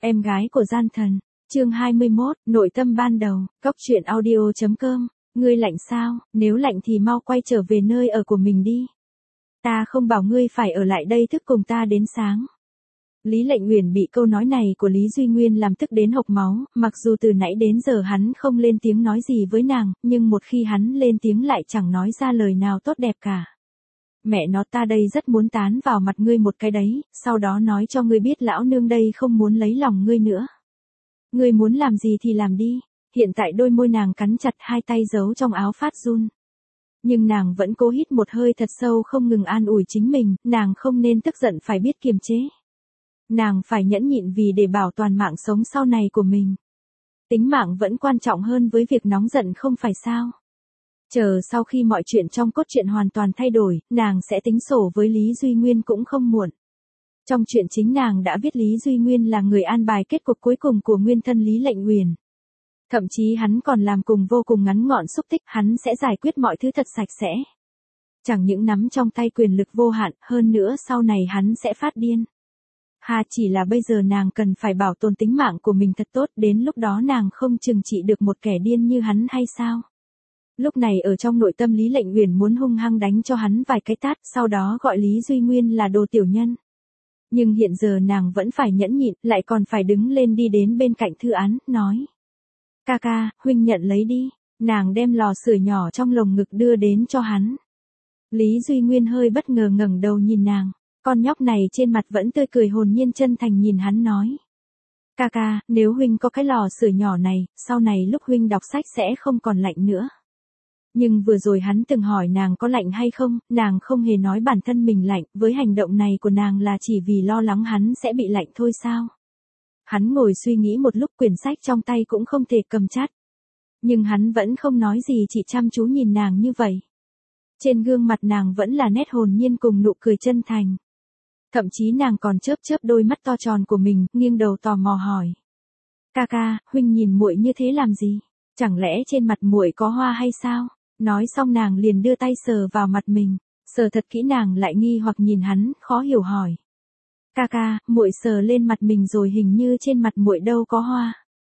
Em gái của gian thần, chương 21, nội tâm ban đầu, Cóc truyện audio.com, ngươi lạnh sao, nếu lạnh thì mau quay trở về nơi ở của mình đi. Ta không bảo ngươi phải ở lại đây thức cùng ta đến sáng. Lý Lệnh Uyển bị câu nói này của Lý Duy Nguyên làm tức đến hộc máu, mặc dù từ nãy đến giờ hắn không lên tiếng nói gì với nàng, nhưng một khi hắn lên tiếng lại chẳng nói ra lời nào tốt đẹp cả. Mẹ nó, ta đây rất muốn tán vào mặt ngươi một cái đấy, sau đó nói cho ngươi biết lão nương đây không muốn lấy lòng ngươi nữa. Ngươi muốn làm gì thì làm đi. Hiện tại đôi môi nàng cắn chặt, hai tay giấu trong áo phát run. Nhưng nàng vẫn cố hít một hơi thật sâu, không ngừng an ủi chính mình, nàng không nên tức giận, phải biết kiềm chế. Nàng phải nhẫn nhịn vì để bảo toàn mạng sống sau này của mình. Tính mạng vẫn quan trọng hơn với việc nóng giận, không phải sao? Chờ sau khi mọi chuyện trong cốt truyện hoàn toàn thay đổi, nàng sẽ tính sổ với Lý Duy Nguyên cũng không muộn. Trong truyện chính nàng đã viết Lý Duy Nguyên là người an bài kết cục cuối cùng của nguyên thân Lý Lệnh Uyển. Thậm chí hắn còn làm cùng vô cùng ngắn gọn xúc tích, hắn sẽ giải quyết mọi thứ thật sạch sẽ. Chẳng những nắm trong tay quyền lực vô hạn, hơn nữa sau này hắn sẽ phát điên. Chỉ là bây giờ nàng cần phải bảo tồn tính mạng của mình thật tốt, đến lúc đó nàng không trừng trị được một kẻ điên như hắn hay sao? Lúc này ở trong nội tâm Lý Lệnh Uyển muốn hung hăng đánh cho hắn vài cái tát, sau đó gọi Lý Duy Nguyên là đồ tiểu nhân. Nhưng hiện giờ nàng vẫn phải nhẫn nhịn, lại còn phải đứng lên đi đến bên cạnh thư án, nói. Ca, huynh nhận lấy đi. Nàng đem lò sưởi nhỏ trong lồng ngực đưa đến cho hắn. Lý Duy Nguyên hơi bất ngờ ngẩng đầu nhìn nàng. Con nhóc này trên mặt vẫn tươi cười hồn nhiên chân thành nhìn hắn nói. Ca, nếu huynh có cái lò sưởi nhỏ này, sau này lúc huynh đọc sách sẽ không còn lạnh nữa. Nhưng vừa rồi hắn từng hỏi nàng có lạnh hay không, nàng không hề nói bản thân mình lạnh, với hành động này của nàng là chỉ vì lo lắng hắn sẽ bị lạnh thôi sao? Hắn ngồi suy nghĩ một lúc, quyển sách trong tay cũng không thể cầm chặt. Nhưng hắn vẫn không nói gì, chỉ chăm chú nhìn nàng như vậy. Trên gương mặt nàng vẫn là nét hồn nhiên cùng nụ cười chân thành. Thậm chí nàng còn chớp chớp đôi mắt to tròn của mình, nghiêng đầu tò mò hỏi. Ca, huynh nhìn muội như thế làm gì? Chẳng lẽ trên mặt muội có hoa hay sao? Nói xong nàng liền đưa tay sờ vào mặt mình, sờ thật kỹ, nàng lại nghi hoặc nhìn hắn, khó hiểu hỏi. Ca, muội sờ lên mặt mình rồi, hình như trên mặt muội đâu có hoa.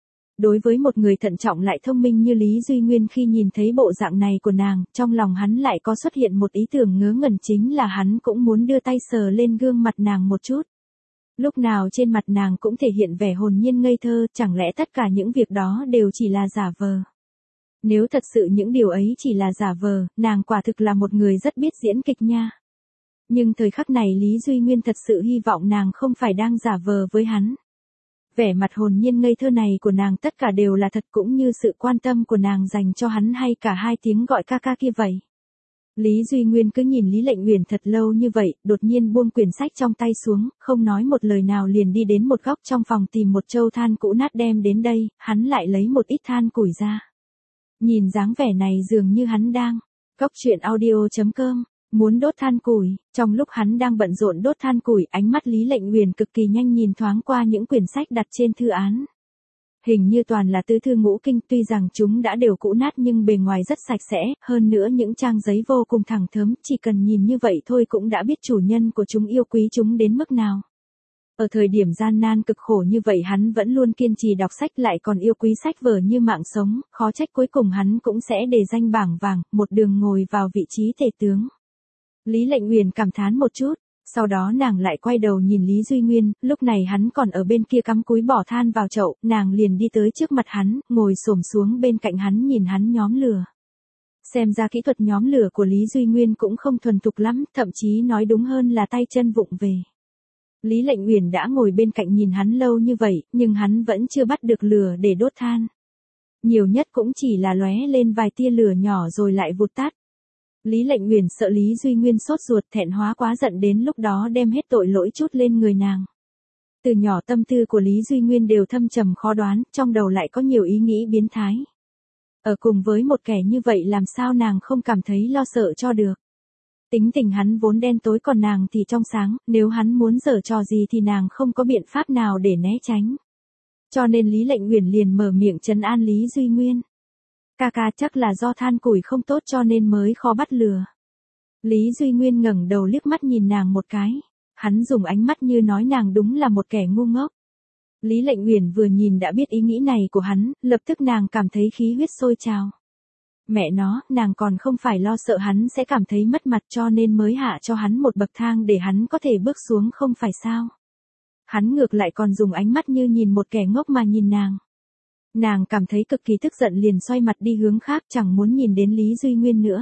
Đối với một người thận trọng lại thông minh như Lý Duy Nguyên, khi nhìn thấy bộ dạng này của nàng, trong lòng hắn lại có xuất hiện một ý tưởng ngớ ngẩn, chính là hắn cũng muốn đưa tay sờ lên gương mặt nàng một chút. Lúc nào trên mặt nàng cũng thể hiện vẻ hồn nhiên ngây thơ, chẳng lẽ tất cả những việc đó đều chỉ là giả vờ? Nếu thật sự những điều ấy chỉ là giả vờ, nàng quả thực là một người rất biết diễn kịch nha. Nhưng thời khắc này Lý Duy Nguyên thật sự hy vọng nàng không phải đang giả vờ với hắn. Vẻ mặt hồn nhiên ngây thơ này của nàng tất cả đều là thật, cũng như sự quan tâm của nàng dành cho hắn, hay cả hai tiếng gọi ca kia vậy. Lý Duy Nguyên cứ nhìn Lý Lệnh Uyển thật lâu như vậy, đột nhiên buông quyển sách trong tay xuống, không nói một lời nào liền đi đến một góc trong phòng tìm một châu than cũ nát đem đến đây, hắn lại lấy một ít than củi ra. Nhìn dáng vẻ này dường như hắn đang, Cóc truyện audio.com, muốn đốt than củi. Trong lúc hắn đang bận rộn đốt than củi, ánh mắt Lý Lệnh Uyển cực kỳ nhanh nhìn thoáng qua những quyển sách đặt trên thư án. Hình như toàn là tứ thư ngũ kinh, tuy rằng chúng đã đều cũ nát nhưng bề ngoài rất sạch sẽ, hơn nữa những trang giấy vô cùng thẳng thớm, chỉ cần nhìn như vậy thôi cũng đã biết chủ nhân của chúng yêu quý chúng đến mức nào. Ở thời điểm gian nan cực khổ như vậy hắn vẫn luôn kiên trì đọc sách, lại còn yêu quý sách vở như mạng sống, khó trách cuối cùng hắn cũng sẽ đề danh bảng vàng, một đường ngồi vào vị trí tể tướng. Lý Lệnh Uyển cảm thán một chút, sau đó nàng lại quay đầu nhìn Lý Duy Nguyên, lúc này hắn còn ở bên kia cắm cúi bỏ than vào chậu, nàng liền đi tới trước mặt hắn, ngồi xổm xuống bên cạnh hắn nhìn hắn nhóm lửa. Xem ra kỹ thuật nhóm lửa của Lý Duy Nguyên cũng không thuần thục lắm, thậm chí nói đúng hơn là tay chân vụng về. Lý Lệnh Uyển đã ngồi bên cạnh nhìn hắn lâu như vậy, nhưng hắn vẫn chưa bắt được lửa để đốt than. Nhiều nhất cũng chỉ là lóe lên vài tia lửa nhỏ rồi lại vụt tắt. Lý Lệnh Uyển sợ Lý Duy Nguyên sốt ruột thẹn hóa quá giận đến lúc đó đem hết tội lỗi trút lên người nàng. Từ nhỏ tâm tư của Lý Duy Nguyên đều thâm trầm khó đoán, trong đầu lại có nhiều ý nghĩ biến thái. Ở cùng với một kẻ như vậy làm sao nàng không cảm thấy lo sợ cho được. Tính tình hắn vốn đen tối, còn nàng thì trong sáng, nếu hắn muốn giở trò gì thì nàng không có biện pháp nào để né tránh. Cho nên Lý Lệnh Uyển liền mở miệng trấn an Lý Duy Nguyên. Ca, chắc là do than củi không tốt cho nên mới khó bắt lửa. Lý Duy Nguyên ngẩng đầu liếc mắt nhìn nàng một cái. Hắn dùng ánh mắt như nói nàng đúng là một kẻ ngu ngốc. Lý Lệnh Uyển vừa nhìn đã biết ý nghĩ này của hắn, lập tức nàng cảm thấy khí huyết sôi trào. Mẹ nó, nàng còn không phải lo sợ hắn sẽ cảm thấy mất mặt cho nên mới hạ cho hắn một bậc thang để hắn có thể bước xuống không phải sao. Hắn ngược lại còn dùng ánh mắt như nhìn một kẻ ngốc mà nhìn nàng. Nàng cảm thấy cực kỳ tức giận liền xoay mặt đi hướng khác chẳng muốn nhìn đến Lý Duy Nguyên nữa.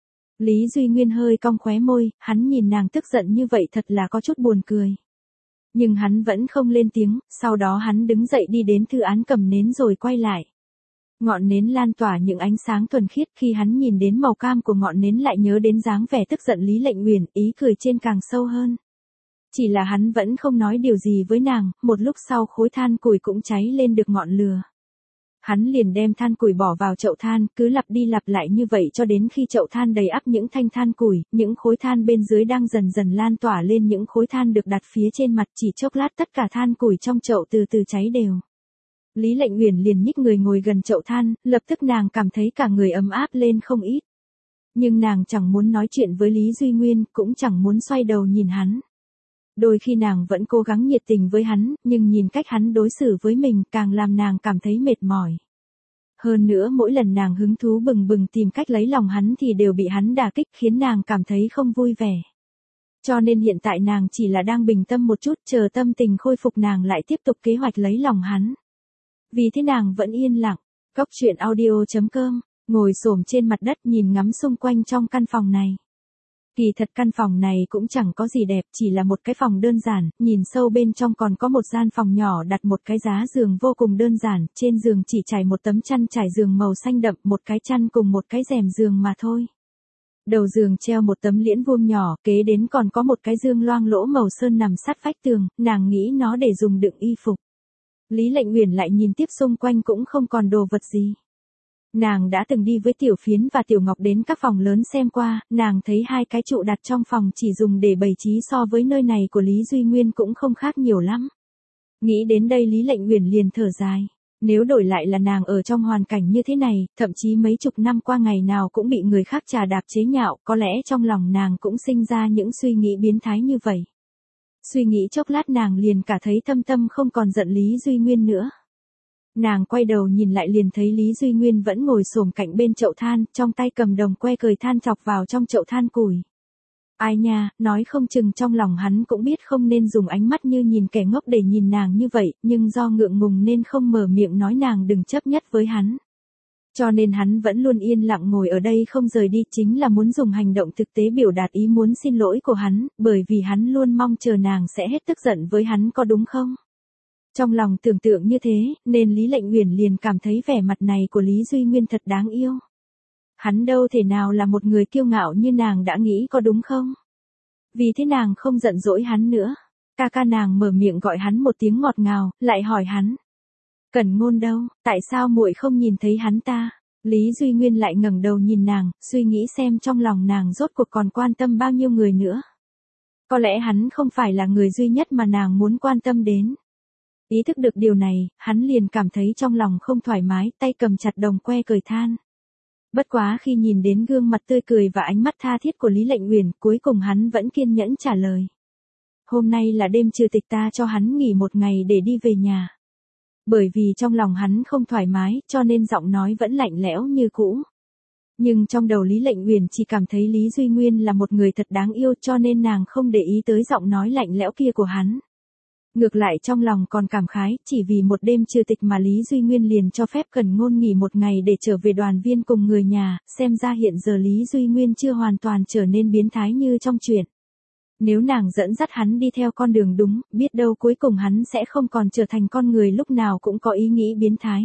Lý Duy Nguyên hơi cong khóe môi, hắn nhìn nàng tức giận như vậy thật là có chút buồn cười. Nhưng hắn vẫn không lên tiếng, sau đó hắn đứng dậy đi đến thư án cầm nến rồi quay lại. Ngọn nến lan tỏa những ánh sáng thuần khiết, khi hắn nhìn đến màu cam của ngọn nến lại nhớ đến dáng vẻ tức giận Lý Lệnh Uyển, ý cười trên càng sâu hơn. Chỉ là hắn vẫn không nói điều gì với nàng, một lúc sau khối than củi cũng cháy lên được ngọn lửa. Hắn liền đem than củi bỏ vào chậu than, cứ lặp đi lặp lại như vậy cho đến khi chậu than đầy ắp những thanh than củi, những khối than bên dưới đang dần dần lan tỏa lên những khối than được đặt phía trên mặt, chỉ chốc lát tất cả than củi trong chậu từ từ cháy đều. Lý Lệnh Uyển liền nhích người ngồi gần chậu than, lập tức nàng cảm thấy cả người ấm áp lên không ít. Nhưng nàng chẳng muốn nói chuyện với Lý Duy Nguyên, cũng chẳng muốn xoay đầu nhìn hắn. Đôi khi nàng vẫn cố gắng nhiệt tình với hắn, nhưng nhìn cách hắn đối xử với mình càng làm nàng cảm thấy mệt mỏi. Hơn nữa mỗi lần nàng hứng thú bừng bừng tìm cách lấy lòng hắn thì đều bị hắn đả kích khiến nàng cảm thấy không vui vẻ. Cho nên hiện tại nàng chỉ là đang bình tâm một chút chờ tâm tình khôi phục nàng lại tiếp tục kế hoạch lấy lòng hắn. Vì thế nàng vẫn yên lặng, Cóc Truyện Audio.com, ngồi xổm trên mặt đất nhìn ngắm xung quanh trong căn phòng này. Kỳ thật căn phòng này cũng chẳng có gì đẹp, chỉ là một cái phòng đơn giản, nhìn sâu bên trong còn có một gian phòng nhỏ đặt một cái giá giường vô cùng đơn giản, trên giường chỉ trải một tấm chăn trải giường màu xanh đậm, một cái chăn cùng một cái rèm giường mà thôi. Đầu giường treo một tấm liễn vuông nhỏ, kế đến còn có một cái dương loang lỗ màu sơn nằm sát vách tường, nàng nghĩ nó để dùng đựng y phục. Lý Lệnh Uyển lại nhìn tiếp xung quanh cũng không còn đồ vật gì. Nàng đã từng đi với Tiểu Phiến và Tiểu Ngọc đến các phòng lớn xem qua, nàng thấy hai cái trụ đặt trong phòng chỉ dùng để bày trí so với nơi này của Lý Duy Nguyên cũng không khác nhiều lắm. Nghĩ đến đây Lý Lệnh Uyển liền thở dài. Nếu đổi lại là nàng ở trong hoàn cảnh như thế này, thậm chí mấy chục năm qua ngày nào cũng bị người khác chà đạp chế nhạo, có lẽ trong lòng nàng cũng sinh ra những suy nghĩ biến thái như vậy. Suy nghĩ chốc lát nàng liền cả thấy thâm tâm không còn giận Lý Duy Nguyên nữa. Nàng quay đầu nhìn lại liền thấy Lý Duy Nguyên vẫn ngồi xổm cạnh bên chậu than, trong tay cầm đồng que cời than chọc vào trong chậu than củi. Ai nha, nói không chừng trong lòng hắn cũng biết không nên dùng ánh mắt như nhìn kẻ ngốc để nhìn nàng như vậy, nhưng do ngượng ngùng nên không mở miệng nói nàng đừng chấp nhất với hắn. Cho nên hắn vẫn luôn yên lặng ngồi ở đây không rời đi, chính là muốn dùng hành động thực tế biểu đạt ý muốn xin lỗi của hắn, bởi vì hắn luôn mong chờ nàng sẽ hết tức giận với hắn có đúng không? Trong lòng tưởng tượng như thế, nên Lý Lệnh Uyển liền cảm thấy vẻ mặt này của Lý Duy Nguyên thật đáng yêu. Hắn đâu thể nào là một người kiêu ngạo như nàng đã nghĩ có đúng không? Vì thế nàng không giận dỗi hắn nữa. Ca ca nàng mở miệng gọi hắn một tiếng ngọt ngào, lại hỏi hắn. Cẩn Ngôn đâu, tại sao muội không nhìn thấy hắn ta? Lý Duy Nguyên lại ngẩng đầu nhìn nàng, suy nghĩ xem trong lòng nàng rốt cuộc còn quan tâm bao nhiêu người nữa. Có lẽ hắn không phải là người duy nhất mà nàng muốn quan tâm đến. Ý thức được điều này, hắn liền cảm thấy trong lòng không thoải mái, tay cầm chặt đồng que cời than. Bất quá khi nhìn đến gương mặt tươi cười và ánh mắt tha thiết của Lý Lệnh Uyển, cuối cùng hắn vẫn kiên nhẫn trả lời. Hôm nay là đêm trừ tịch, ta cho hắn nghỉ một ngày để đi về nhà. Bởi vì trong lòng hắn không thoải mái, cho nên giọng nói vẫn lạnh lẽo như cũ. Nhưng trong đầu Lý Lệnh Uyển chỉ cảm thấy Lý Duy Nguyên là một người thật đáng yêu, cho nên nàng không để ý tới giọng nói lạnh lẽo kia của hắn. Ngược lại trong lòng còn cảm khái, chỉ vì một đêm trừ tịch mà Lý Duy Nguyên liền cho phép Cẩn Ngôn nghỉ một ngày để trở về đoàn viên cùng người nhà, xem ra hiện giờ Lý Duy Nguyên chưa hoàn toàn trở nên biến thái như trong truyện. Nếu nàng dẫn dắt hắn đi theo con đường đúng, biết đâu cuối cùng hắn sẽ không còn trở thành con người lúc nào cũng có ý nghĩ biến thái.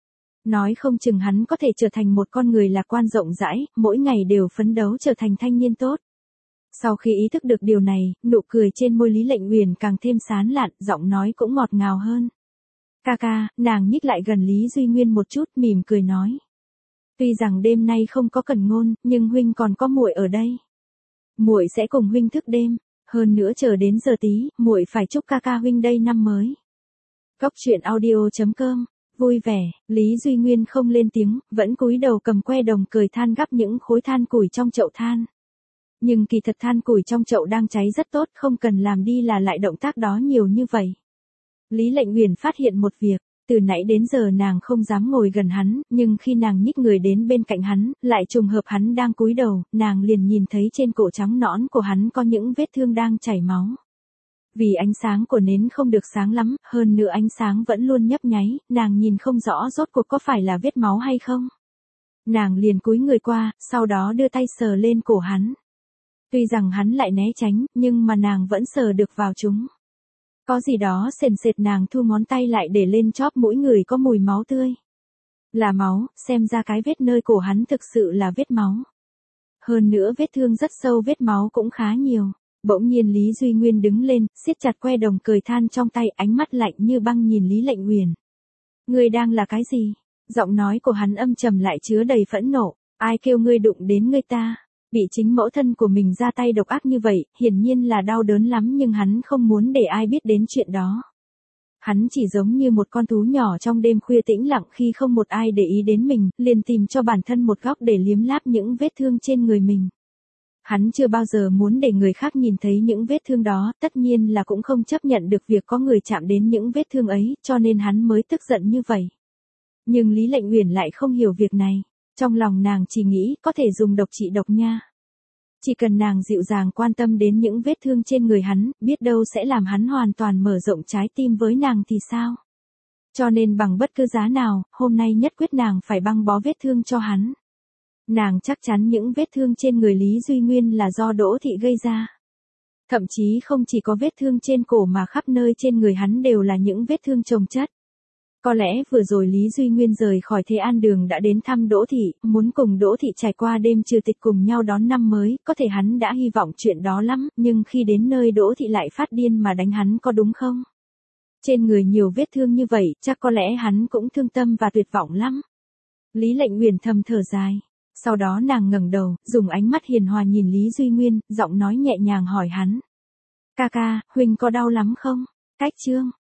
Nói không chừng hắn có thể trở thành một con người lạc quan rộng rãi, mỗi ngày đều phấn đấu trở thành thanh niên tốt. Sau khi ý thức được điều này, nụ cười trên môi Lý Lệnh Uyển càng thêm sán lạn, giọng nói cũng ngọt ngào hơn. Ca ca, nàng nhích lại gần Lý Duy Nguyên một chút, mỉm cười nói. Tuy rằng đêm nay không có Cẩn Ngôn, nhưng huynh còn có muội ở đây. Muội sẽ cùng huynh thức đêm, hơn nữa chờ đến giờ tí, muội phải chúc ca ca huynh đây năm mới. Cóc Truyện Audio.com, vui vẻ, Lý Duy Nguyên không lên tiếng, vẫn cúi đầu cầm que đồng cời than gắp những khối than củi trong chậu than. Nhưng kỳ thật than củi trong chậu đang cháy rất tốt, không cần làm đi là lại động tác đó nhiều như vậy. Lý Lệnh Uyển phát hiện một việc, từ nãy đến giờ nàng không dám ngồi gần hắn, nhưng khi nàng nhích người đến bên cạnh hắn, lại trùng hợp hắn đang cúi đầu, nàng liền nhìn thấy trên cổ trắng nõn của hắn có những vết thương đang chảy máu. Vì ánh sáng của nến không được sáng lắm, hơn nữa ánh sáng vẫn luôn nhấp nháy, nàng nhìn không rõ rốt cuộc có phải là vết máu hay không. Nàng liền cúi người qua, sau đó đưa tay sờ lên cổ hắn. Tuy rằng hắn lại né tránh, nhưng mà nàng vẫn sờ được vào chúng. Có gì đó sền sệt, nàng thu ngón tay lại để lên chóp mũi người có mùi máu tươi. Là máu, xem ra cái vết nơi cổ hắn thực sự là vết máu. Hơn nữa vết thương rất sâu, vết máu cũng khá nhiều. Bỗng nhiên Lý Duy Nguyên đứng lên, siết chặt que đồng cời than trong tay, ánh mắt lạnh như băng nhìn Lý Lệnh Uyển. Ngươi đang là cái gì? Giọng nói của hắn âm trầm lại chứa đầy phẫn nộ. Ai kêu ngươi đụng đến ngươi ta? Bị chính mẫu thân của mình ra tay độc ác như vậy, hiển nhiên là đau đớn lắm, nhưng hắn không muốn để ai biết đến chuyện đó. Hắn chỉ giống như một con thú nhỏ trong đêm khuya tĩnh lặng, khi không một ai để ý đến mình, liền tìm cho bản thân một góc để liếm láp những vết thương trên người mình. Hắn chưa bao giờ muốn để người khác nhìn thấy những vết thương đó, tất nhiên là cũng không chấp nhận được việc có người chạm đến những vết thương ấy, cho nên hắn mới tức giận như vậy. Nhưng Lý Lệnh Uyển lại không hiểu việc này. Trong lòng nàng chỉ nghĩ có thể dùng độc trị độc nha. Chỉ cần nàng dịu dàng quan tâm đến những vết thương trên người hắn, biết đâu sẽ làm hắn hoàn toàn mở rộng trái tim với nàng thì sao? Cho nên bằng bất cứ giá nào, hôm nay nhất quyết nàng phải băng bó vết thương cho hắn. Nàng chắc chắn những vết thương trên người Lý Duy Nguyên là do Đỗ Thị gây ra. Thậm chí không chỉ có vết thương trên cổ mà khắp nơi trên người hắn đều là những vết thương chồng chất. Có lẽ vừa rồi Lý Duy Nguyên rời khỏi Thế An Đường đã đến thăm Đỗ Thị, muốn cùng Đỗ Thị trải qua đêm trừ tịch cùng nhau đón năm mới, có thể hắn đã hy vọng chuyện đó lắm, nhưng khi đến nơi Đỗ Thị lại phát điên mà đánh hắn, có đúng không? Trên người nhiều vết thương như vậy, chắc có lẽ hắn cũng thương tâm và tuyệt vọng lắm. Lý Lệnh Uyển thầm thở dài. Sau đó nàng ngẩng đầu, dùng ánh mắt hiền hòa nhìn Lý Duy Nguyên, giọng nói nhẹ nhàng hỏi hắn. Ca ca, huynh có đau lắm không? Cách chương